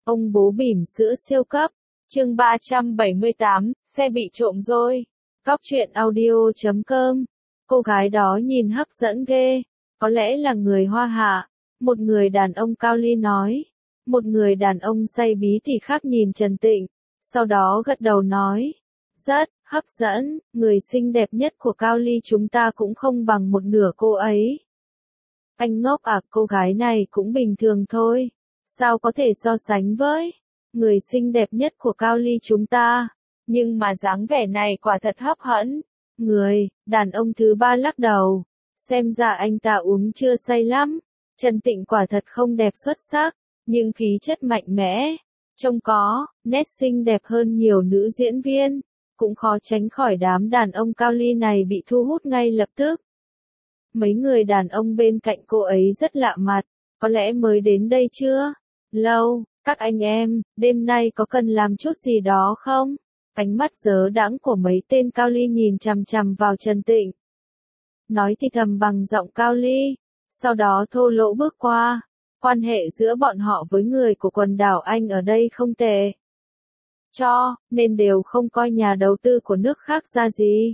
Ông bố bỉm sữa siêu cấp. Chương 378, xe bị trộm rồi. Cóc truyện audio.com. Cô gái đó nhìn hấp dẫn ghê. Có lẽ là người Hoa hạ. Một người đàn ông cao ly nói. Một người đàn ông say bí thì khác nhìn Trần Tịnh. Sau đó gật đầu nói. Rất hấp dẫn, người xinh đẹp nhất của Cao Ly chúng ta cũng không bằng một nửa cô ấy. Anh ngốc à, cô gái này cũng bình thường thôi. Sao có thể so sánh với người xinh đẹp nhất của Cao Ly chúng ta? Nhưng mà dáng vẻ này quả thật hấp dẫn. Người đàn ông thứ ba lắc đầu. Xem ra anh ta uống chưa say lắm. Trần Tịnh quả thật không đẹp xuất sắc, nhưng khí chất mạnh mẽ. Trông có nét xinh đẹp hơn nhiều nữ diễn viên. Cũng khó tránh khỏi đám đàn ông Cao Ly này bị thu hút ngay lập tức. Mấy người đàn ông bên cạnh cô ấy rất lạ mặt, có lẽ mới đến đây chưa? Lâu, các anh em, đêm nay có cần làm chút gì đó không? Ánh mắt dớ đãng của mấy tên Cao Ly nhìn chằm chằm vào Trần Tịnh. Nói thì thầm bằng giọng Cao Ly, sau đó thô lỗ bước qua. Quan hệ giữa bọn họ với người của quần đảo Anh ở đây không tệ. Nên đều không coi nhà đầu tư của nước khác ra gì.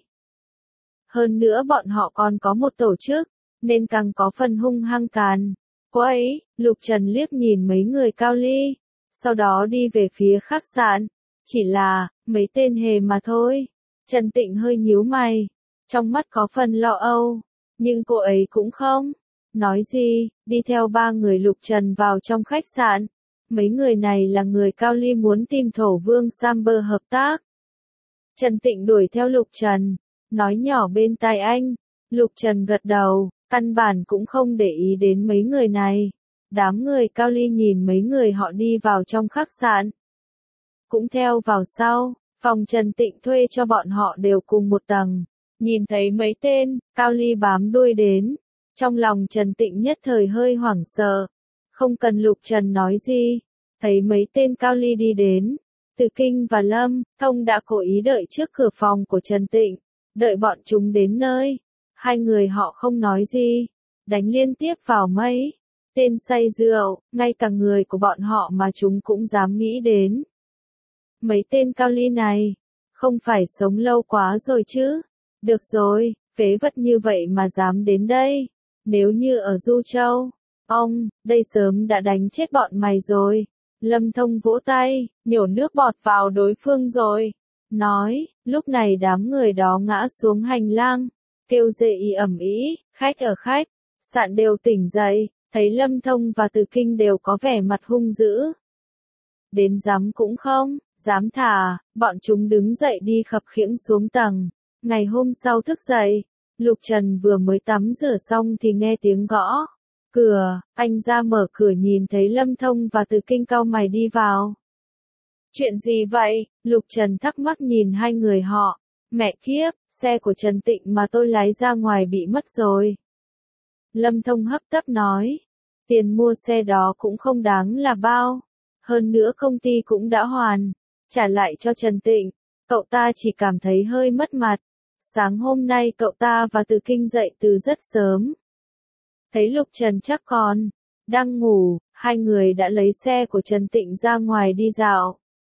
Hơn nữa bọn họ còn có một tổ chức, nên càng có phần hung hăng càn. Cô ấy, Lục Trần liếc nhìn mấy người Cao Ly, sau đó đi về phía khách sạn. Chỉ là, mấy tên hề mà thôi. Trần Tịnh hơi nhíu mày, trong mắt có phần lo âu, nhưng cô ấy cũng không nói gì, đi theo ba người Lục Trần vào trong khách sạn. Mấy người này là người Cao Ly muốn tìm Thổ Vương Samber hợp tác. Trần Tịnh đuổi theo Lục Trần, nói nhỏ bên tai anh. Lục Trần gật đầu, căn bản cũng không để ý đến mấy người này. Đám người Cao Ly nhìn mấy người họ đi vào trong khách sạn, cũng theo vào sau. Phòng Trần Tịnh thuê cho bọn họ đều cùng một tầng. Nhìn thấy mấy tên Cao Ly bám đuôi đến, trong lòng Trần Tịnh nhất thời hơi hoảng sợ. Không cần Lục Trần nói gì, thấy mấy tên Cao Ly đi đến, Từ Kinh và Lâm Thông đã cố ý đợi trước cửa phòng của Trần Tịnh, đợi bọn chúng đến nơi. Hai người họ không nói gì, đánh liên tiếp vào mấy tên say rượu, ngay cả người của bọn họ mà chúng cũng dám nghĩ đến. Mấy tên Cao Ly này, không phải sống lâu quá rồi chứ? Được rồi, phế vật như vậy mà dám đến đây. Nếu như ở Du Châu, đây sớm đã đánh chết bọn mày rồi. Lâm Thông vỗ tay, nhổ nước bọt vào đối phương rồi. Nói, lúc này đám người đó ngã xuống hành lang, kêu rệ y ầm ĩ, khách ở khách sạn đều tỉnh dậy, thấy Lâm Thông và Từ Kinh đều có vẻ mặt hung dữ. Đến dám cũng không dám thả, bọn chúng đứng dậy đi khập khiễng xuống tầng. Ngày hôm sau thức dậy, Lục Trần vừa mới tắm rửa xong thì nghe tiếng gõ cửa, anh ra mở cửa nhìn thấy Lâm Thông và Từ Kinh cau mày đi vào. Chuyện gì vậy? Lục Trần thắc mắc nhìn hai người họ. Mẹ kiếp, xe của Trần Tịnh mà tôi lái ra ngoài bị mất rồi. Lâm Thông hấp tấp nói, tiền mua xe đó cũng không đáng là bao. Hơn nữa công ty cũng đã hoàn trả lại cho Trần Tịnh. Cậu ta chỉ cảm thấy hơi mất mặt. Sáng hôm nay cậu ta và Từ Kinh dậy từ rất sớm. Thấy Lục Trần chắc còn đang ngủ, hai người đã lấy xe của Trần Tịnh ra ngoài đi dạo.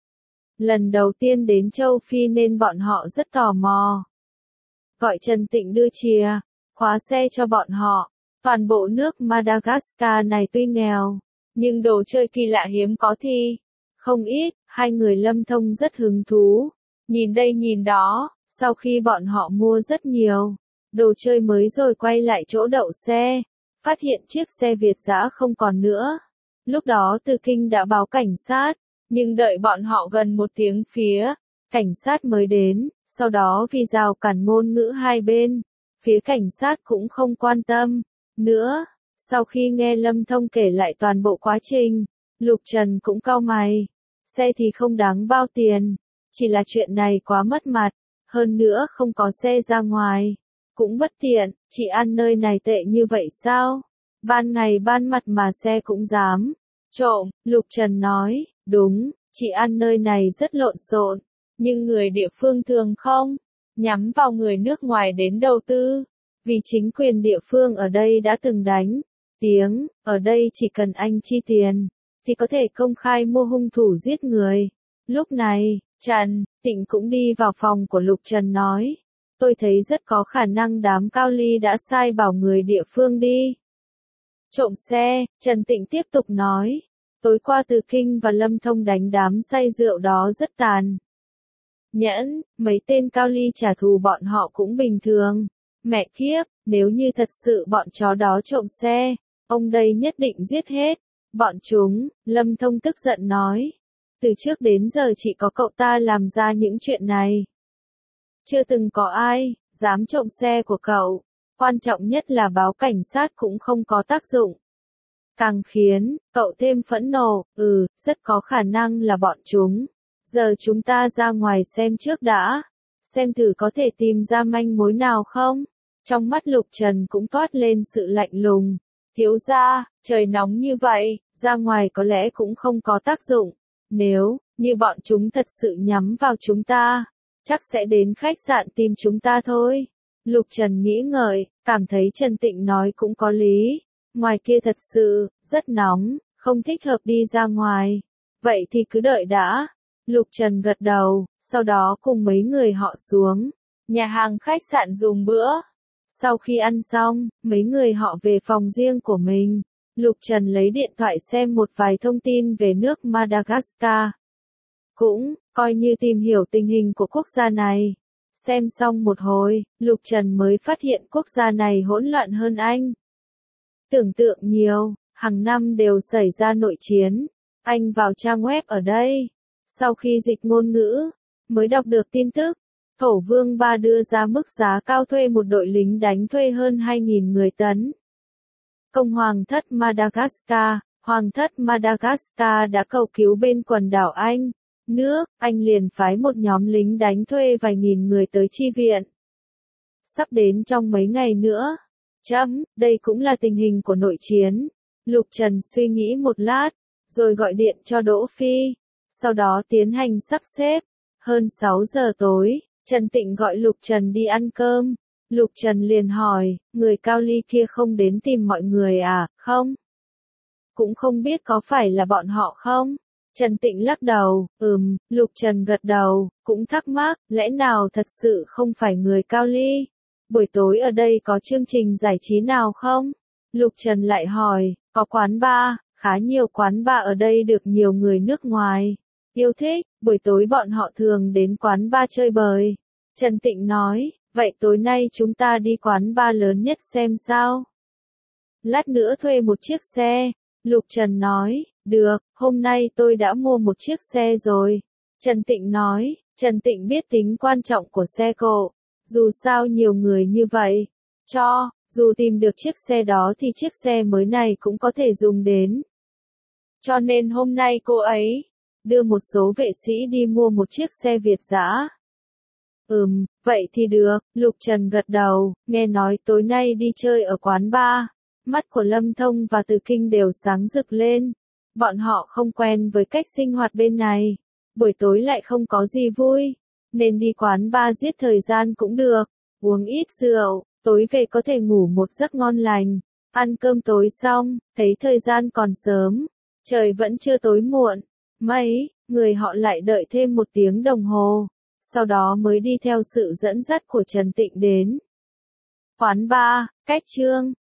Lần đầu tiên đến châu Phi nên bọn họ rất tò mò. Gọi Trần Tịnh đưa chìa khóa xe cho bọn họ. Toàn bộ nước Madagascar này tuy nghèo, nhưng đồ chơi kỳ lạ hiếm có thì không ít. Hai người Lâm Thông rất hứng thú, nhìn đây nhìn đó. Sau khi bọn họ mua rất nhiều đồ chơi mới rồi quay lại chỗ đậu xe, phát hiện chiếc xe Việt dã không còn nữa. Lúc đó Từ Kinh đã báo cảnh sát, nhưng đợi bọn họ gần 1 tiếng phía cảnh sát mới đến. Sau đó vì rào cản ngôn ngữ hai bên, phía cảnh sát cũng không quan tâm nữa. Sau khi nghe Lâm Thông kể lại toàn bộ quá trình, Lục Trần cũng cau mày. Xe thì không đáng bao tiền, chỉ là chuyện này quá mất mặt. Hơn nữa không có xe ra ngoài, cũng bất tiện. Chị ăn nơi này tệ như vậy sao? Ban ngày ban mặt mà xe cũng dám trộm. Lục Trần nói, đúng, chị ăn nơi này rất lộn xộn, nhưng người địa phương thường không nhắm vào người nước ngoài đến đầu tư, vì chính quyền địa phương ở đây đã từng đánh tiếng, ở đây chỉ cần anh chi tiền thì có thể công khai mua hung thủ giết người. Lúc này, Trần Tịnh cũng đi vào phòng của Lục Trần nói, tôi thấy rất có khả năng đám Cao Ly đã sai bảo người địa phương đi trộm xe. Trần Tịnh tiếp tục nói, tối qua Từ Kinh và Lâm Thông đánh đám say rượu đó rất tàn nhẫn, mấy tên Cao Ly trả thù bọn họ cũng bình thường. Mẹ kiếp, nếu như thật sự bọn chó đó trộm xe, ông đây nhất định giết hết bọn chúng. Lâm Thông tức giận nói, từ trước đến giờ chỉ có cậu ta làm ra những chuyện này. Chưa từng có ai dám trộm xe của cậu. Quan trọng nhất là báo cảnh sát cũng không có tác dụng. Càng khiến cậu thêm phẫn nộ, rất có khả năng là bọn chúng. Giờ chúng ta ra ngoài xem trước đã, xem thử có thể tìm ra manh mối nào không. Trong mắt Lục Trần cũng toát lên sự lạnh lùng. Thiếu gia, trời nóng như vậy, ra ngoài có lẽ cũng không có tác dụng. Nếu như bọn chúng thật sự nhắm vào chúng ta, chắc sẽ đến khách sạn tìm chúng ta thôi. Lục Trần nghĩ ngợi, cảm thấy Trần Tịnh nói cũng có lý. Ngoài kia thật sự rất nóng, không thích hợp đi ra ngoài. Vậy thì cứ đợi đã. Lục Trần gật đầu, sau đó cùng mấy người họ xuống nhà hàng khách sạn dùng bữa. Sau khi ăn xong, mấy người họ về phòng riêng của mình. Lục Trần lấy điện thoại xem một vài thông tin về nước Madagascar. Cũng coi như tìm hiểu tình hình của quốc gia này. Xem xong một hồi, Lục Trần mới phát hiện quốc gia này hỗn loạn hơn anh tưởng tượng nhiều, hàng năm đều xảy ra nội chiến. Anh vào trang web ở đây, sau khi dịch ngôn ngữ, mới đọc được tin tức. Thổ Vương Ba đưa ra mức giá cao thuê một đội lính đánh thuê hơn 2.000 người tấn công Hoàng thất Madagascar. Hoàng thất Madagascar đã cầu cứu bên quần đảo Anh. Anh liền phái một nhóm lính đánh thuê vài nghìn người tới chi viện. Sắp đến trong mấy ngày nữa. Đây cũng là tình hình của nội chiến. Lục Trần suy nghĩ một lát, rồi gọi điện cho Đỗ Phi. Sau đó tiến hành sắp xếp. Hơn 6 giờ tối, Trần Tịnh gọi Lục Trần đi ăn cơm. Lục Trần liền hỏi, người Cao Ly kia không đến tìm mọi người à? Không. Cũng không biết có phải là bọn họ không? Trần Tịnh lắc đầu, Lục Trần gật đầu, cũng thắc mắc, lẽ nào thật sự không phải người Cao Ly? Buổi tối ở đây có chương trình giải trí nào không? Lục Trần lại hỏi, có quán bar, khá nhiều quán bar ở đây được nhiều người nước ngoài yêu thích, buổi tối bọn họ thường đến quán bar chơi bời. Trần Tịnh nói, vậy tối nay chúng ta đi quán bar lớn nhất xem sao? Lát nữa thuê một chiếc xe. Lục Trần nói, được, hôm nay tôi đã mua một chiếc xe rồi. Trần Tịnh nói, Trần Tịnh biết tính quan trọng của xe cộ. Dù sao nhiều người như vậy, dù tìm được chiếc xe đó thì chiếc xe mới này cũng có thể dùng đến. Cho nên hôm nay cô ấy đưa một số vệ sĩ đi mua một chiếc xe Việt dã. Vậy thì được, Lục Trần gật đầu, nghe nói tối nay đi chơi ở quán bar. Mắt của Lâm Thông và Từ Kinh đều sáng rực lên. Bọn họ không quen với cách sinh hoạt bên này. Buổi tối lại không có gì vui. Nên đi quán bar giết thời gian cũng được. Uống ít rượu, tối về có thể ngủ một giấc ngon lành. Ăn cơm tối xong, thấy thời gian còn sớm. Trời vẫn chưa tối muộn. Mấy người họ lại đợi thêm 1 tiếng đồng hồ. Sau đó mới đi theo sự dẫn dắt của Trần Tịnh đến quán bar, cách Trương